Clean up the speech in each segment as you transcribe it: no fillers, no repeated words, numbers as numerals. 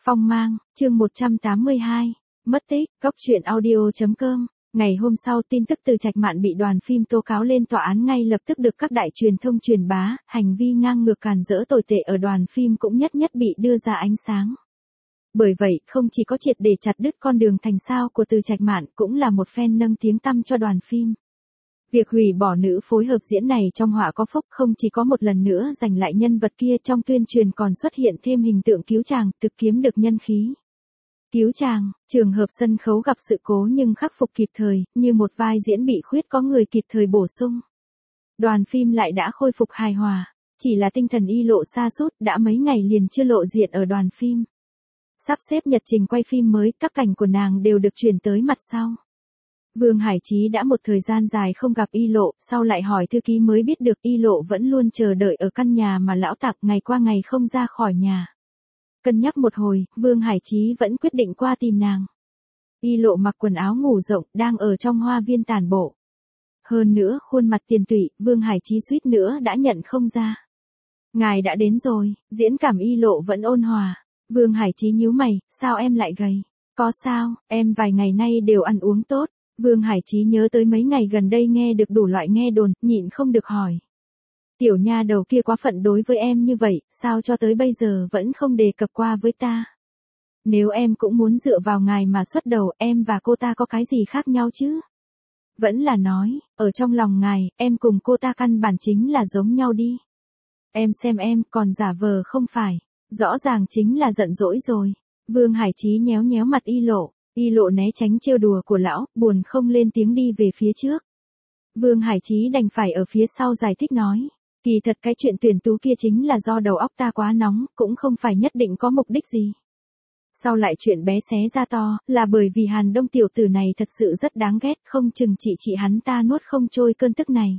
Phong mang, chương 182, mất tích, góc truyện audio.com. Ngày hôm sau tin tức từ Trạch Mạn bị đoàn phim tố cáo lên tòa án ngay lập tức được các đại truyền thông truyền bá, hành vi ngang ngược càn rỡ tồi tệ ở đoàn phim cũng nhất nhất bị đưa ra ánh sáng. Bởi vậy, không chỉ có triệt để chặt đứt con đường thành sao của Từ Trạch Mạn cũng là một phen nâng tiếng tăm cho đoàn phim. Việc hủy bỏ nữ phối hợp diễn này trong Họa có phúc không chỉ có một lần nữa giành lại nhân vật kia trong tuyên truyền còn xuất hiện thêm hình tượng cứu chàng, thực kiếm được nhân khí. Cứu chàng, trường hợp sân khấu gặp sự cố nhưng khắc phục kịp thời, như một vai diễn bị khuyết có người kịp thời bổ sung. Đoàn phim lại đã khôi phục hài hòa, chỉ là tinh thần Y Lộ sa sút đã mấy ngày liền chưa lộ diện ở đoàn phim. Sắp xếp nhật trình quay phim mới, các cảnh của nàng đều được chuyển tới mặt sau. Vương Hải Chí đã một thời gian dài không gặp Y Lộ, sau lại hỏi thư ký mới biết được Y Lộ vẫn luôn chờ đợi ở căn nhà mà lão Tặc ngày qua ngày không ra khỏi nhà. Cân nhắc một hồi, Vương Hải Chí vẫn quyết định qua tìm nàng. Y Lộ mặc quần áo ngủ rộng, đang ở trong hoa viên tản bộ. Hơn nữa, khuôn mặt tiền tụy, Vương Hải Chí suýt nữa đã nhận không ra. Ngài đã đến rồi, diễn cảm Y Lộ vẫn ôn hòa. Vương Hải Chí nhíu mày, sao em lại gầy? Có sao, em vài ngày nay đều ăn uống tốt. Vương Hải Chí nhớ tới mấy ngày gần đây nghe được đủ loại nghe đồn, nhịn không được hỏi. Tiểu nha đầu kia quá phận đối với em như vậy, sao cho tới bây giờ vẫn không đề cập qua với ta? Nếu em cũng muốn dựa vào ngài mà xuất đầu, em và cô ta có cái gì khác nhau chứ? Vẫn là nói, ở trong lòng ngài, em cùng cô ta căn bản chính là giống nhau đi. Em xem em còn giả vờ không phải, rõ ràng chính là giận dỗi rồi. Vương Hải Chí nhéo nhéo mặt Y Lộ. Y Lộ né tránh trêu đùa của lão, buồn không lên tiếng đi về phía trước. Vương Hải Chí đành phải ở phía sau giải thích nói. Kỳ thật cái chuyện tuyển tú kia chính là do đầu óc ta quá nóng, cũng không phải nhất định có mục đích gì. Sau lại chuyện bé xé ra to, là bởi vì Hàn Đông tiểu tử này thật sự rất đáng ghét, không chừng chị hắn ta nuốt không trôi cơn tức này.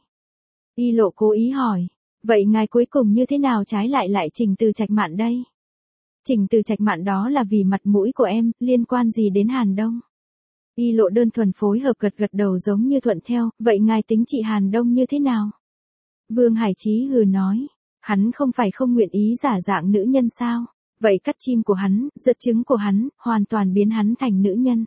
Y Lộ cố ý hỏi. Vậy ngài cuối cùng như thế nào trái lại Trình Từ Trạch Mạn đây? Trình Từ Trạch Mạn đó là vì mặt mũi của em, liên quan gì đến Hàn Đông? Y Lộ đơn thuần phối hợp gật đầu giống như thuận theo, vậy ngài tính chị Hàn Đông như thế nào? Vương Hải Chí hừ nói, hắn không phải không nguyện ý giả dạng nữ nhân sao? Vậy cắt chim của hắn, giật trứng của hắn, hoàn toàn biến hắn thành nữ nhân.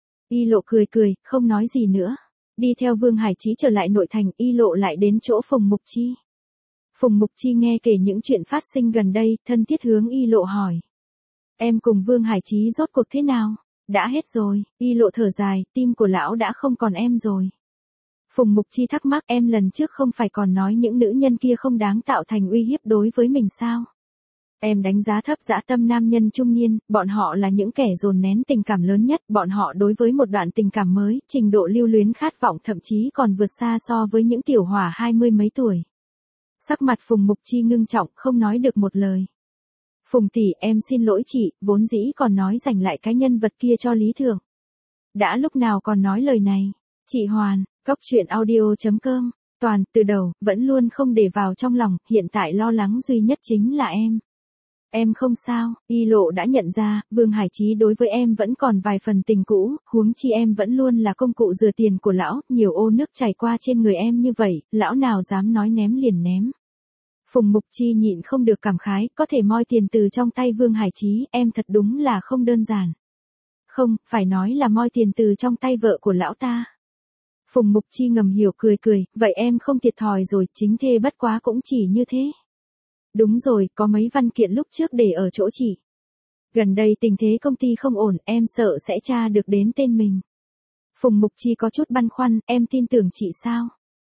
Y Lộ cười, không nói gì nữa. Đi theo Vương Hải Chí trở lại nội thành, Y Lộ lại đến chỗ Phùng Mục Chi. Phùng Mục Chi nghe kể những chuyện phát sinh gần đây, thân thiết hướng Y Lộ hỏi. Em cùng Vương Hải Chí rốt cuộc thế nào? Đã hết rồi. Y Lộ thở dài, tim của lão đã không còn em rồi. Phùng Mục Chi thắc mắc, em lần trước không phải còn nói những nữ nhân kia không đáng tạo thành uy hiếp đối với mình sao? Em đánh giá thấp dã tâm nam nhân trung niên, bọn họ là những kẻ dồn nén tình cảm lớn nhất, bọn họ đối với một đoạn tình cảm mới, trình độ lưu luyến khát vọng thậm chí còn vượt xa so với những tiểu hỏa 20 mấy tuổi. Sắc mặt Phùng Mục Chi ngưng trọng, không nói được một lời. Phùng tỷ, em xin lỗi chị, vốn dĩ còn nói dành lại cái nhân vật kia cho Lý Thượng. Đã lúc nào còn nói lời này? Chị Hoàn, góc truyện audio.com, toàn, từ đầu, vẫn luôn không để vào trong lòng, hiện tại lo lắng duy nhất chính là em. Em không sao, Y Lộ đã nhận ra, Vương Hải Chí đối với em vẫn còn vài phần tình cũ, huống chi em vẫn luôn là công cụ rửa tiền của lão, nhiều ô nước chảy qua trên người em như vậy, lão nào dám nói ném liền ném. Phùng Mục Chi nhịn không được cảm khái, có thể moi tiền từ trong tay Vương Hải Chí, em thật đúng là không đơn giản. Không, phải nói là moi tiền từ trong tay vợ của lão ta. Phùng Mục Chi ngầm hiểu cười, vậy em không thiệt thòi rồi, chính thê bất quá cũng chỉ như thế. Đúng rồi, có mấy văn kiện lúc trước để ở chỗ chị. Gần đây tình thế công ty không ổn, em sợ sẽ tra được đến tên mình. Phùng Mục Chi có chút băn khoăn, em tin tưởng chị sao?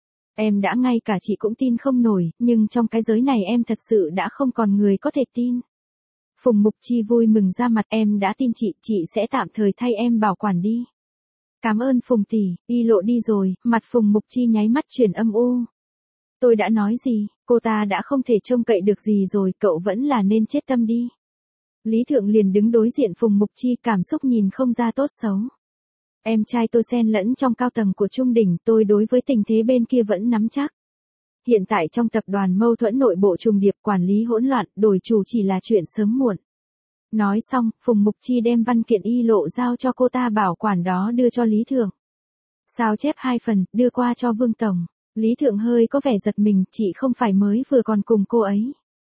Em đã ngay cả chị cũng tin không nổi, nhưng trong cái giới này em thật sự đã không còn người có thể tin. Phùng Mục Chi vui mừng ra mặt, em đã tin chị sẽ tạm thời thay em bảo quản đi. Cảm ơn Phùng tỷ. Y Lộ đi rồi, mặt Phùng Mục Chi nháy mắt chuyển âm u. Tôi đã nói gì, cô ta đã không thể trông cậy được gì rồi, cậu vẫn là nên chết tâm đi. Lý Thượng liền đứng đối diện Phùng Mục Chi, cảm xúc nhìn không ra tốt xấu. Em trai tôi xen lẫn trong cao tầng của Trung Đỉnh, tôi đối với tình thế bên kia vẫn nắm chắc. Hiện tại trong tập đoàn mâu thuẫn nội bộ trùng điệp, quản lý hỗn loạn, đổi chủ chỉ là chuyện sớm muộn. Nói xong, Phùng Mục Chi đem văn kiện Y Lộ giao cho cô ta bảo quản đó đưa cho Lý Thượng. Sao chép 2 phần, đưa qua cho Vương Tổng. Lý Thượng hơi có vẻ giật mình, chị không phải mới vừa còn cùng cô ấy.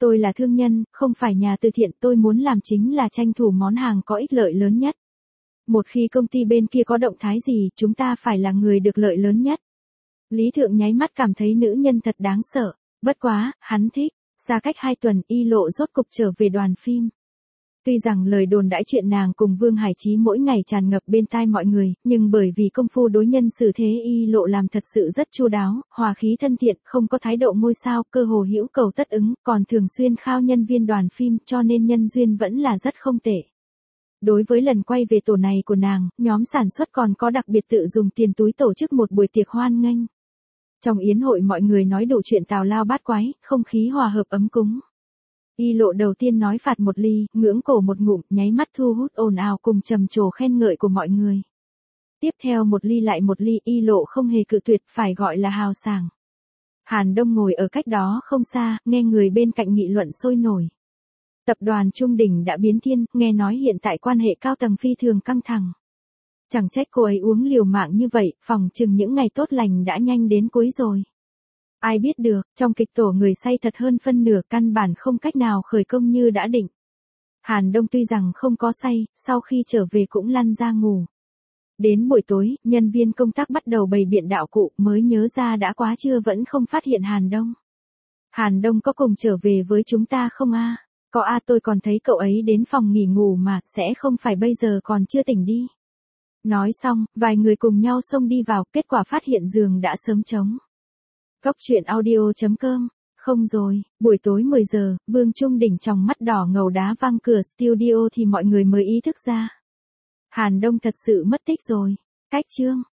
Tôi là thương nhân, không phải nhà từ thiện, tôi muốn làm chính là tranh thủ món hàng có ích lợi lớn nhất. Một khi công ty bên kia có động thái gì, chúng ta phải là người được lợi lớn nhất. Lý Thượng nháy mắt cảm thấy nữ nhân thật đáng sợ, bất quá, hắn thích. Xa cách 2 tuần, Y Lộ rốt cục trở về đoàn phim. Tuy rằng lời đồn đãi chuyện nàng cùng Vương Hải Chí mỗi ngày tràn ngập bên tai mọi người, nhưng bởi vì công phu đối nhân xử thế Y Lộ làm thật sự rất chu đáo, hòa khí thân thiện, không có thái độ ngôi sao, cơ hồ hữu cầu tất ứng, còn thường xuyên khao nhân viên đoàn phim, cho nên nhân duyên vẫn là rất không tệ. Đối với lần quay về tổ này của nàng, nhóm sản xuất còn có đặc biệt tự dùng tiền túi tổ chức một buổi tiệc hoan nghênh. Trong yến hội mọi người nói đủ chuyện tào lao bát quái, không khí hòa hợp ấm cúng. Y Lộ đầu tiên nói phạt một ly, ngưỡng cổ một ngụm, nháy mắt thu hút ồn ào cùng trầm trồ khen ngợi của mọi người. Tiếp theo một ly lại một ly, Y Lộ không hề cự tuyệt, phải gọi là hào sảng. Hàn Đông ngồi ở cách đó không xa, nghe người bên cạnh nghị luận sôi nổi. Tập đoàn Trung Đỉnh đã biến thiên, nghe nói hiện tại quan hệ cao tầng phi thường căng thẳng. Chẳng trách cô ấy uống liều mạng như vậy, phỏng chừng những ngày tốt lành đã nhanh đến cuối rồi. Ai biết được, trong kịch tổ người say thật hơn phân nửa, căn bản không cách nào khởi công như đã định. Hàn Đông tuy rằng không có say, sau khi trở về cũng lăn ra ngủ. Đến buổi tối, nhân viên công tác bắt đầu bày biện đạo cụ, mới nhớ ra đã quá trưa vẫn không phát hiện Hàn Đông. Hàn Đông có cùng trở về với chúng ta không a? Có a, tôi còn thấy cậu ấy đến phòng nghỉ ngủ mà, sẽ không phải bây giờ còn chưa tỉnh đi. Nói xong, vài người cùng nhau xông đi vào, kết quả phát hiện giường đã sớm trống. Cốc truyện audio.com. Không rồi, buổi tối 10 giờ, Vương Trung Đỉnh trong mắt đỏ ngầu đá văng cửa studio thì mọi người mới ý thức ra. Hàn Đông thật sự mất tích rồi. Cách chương.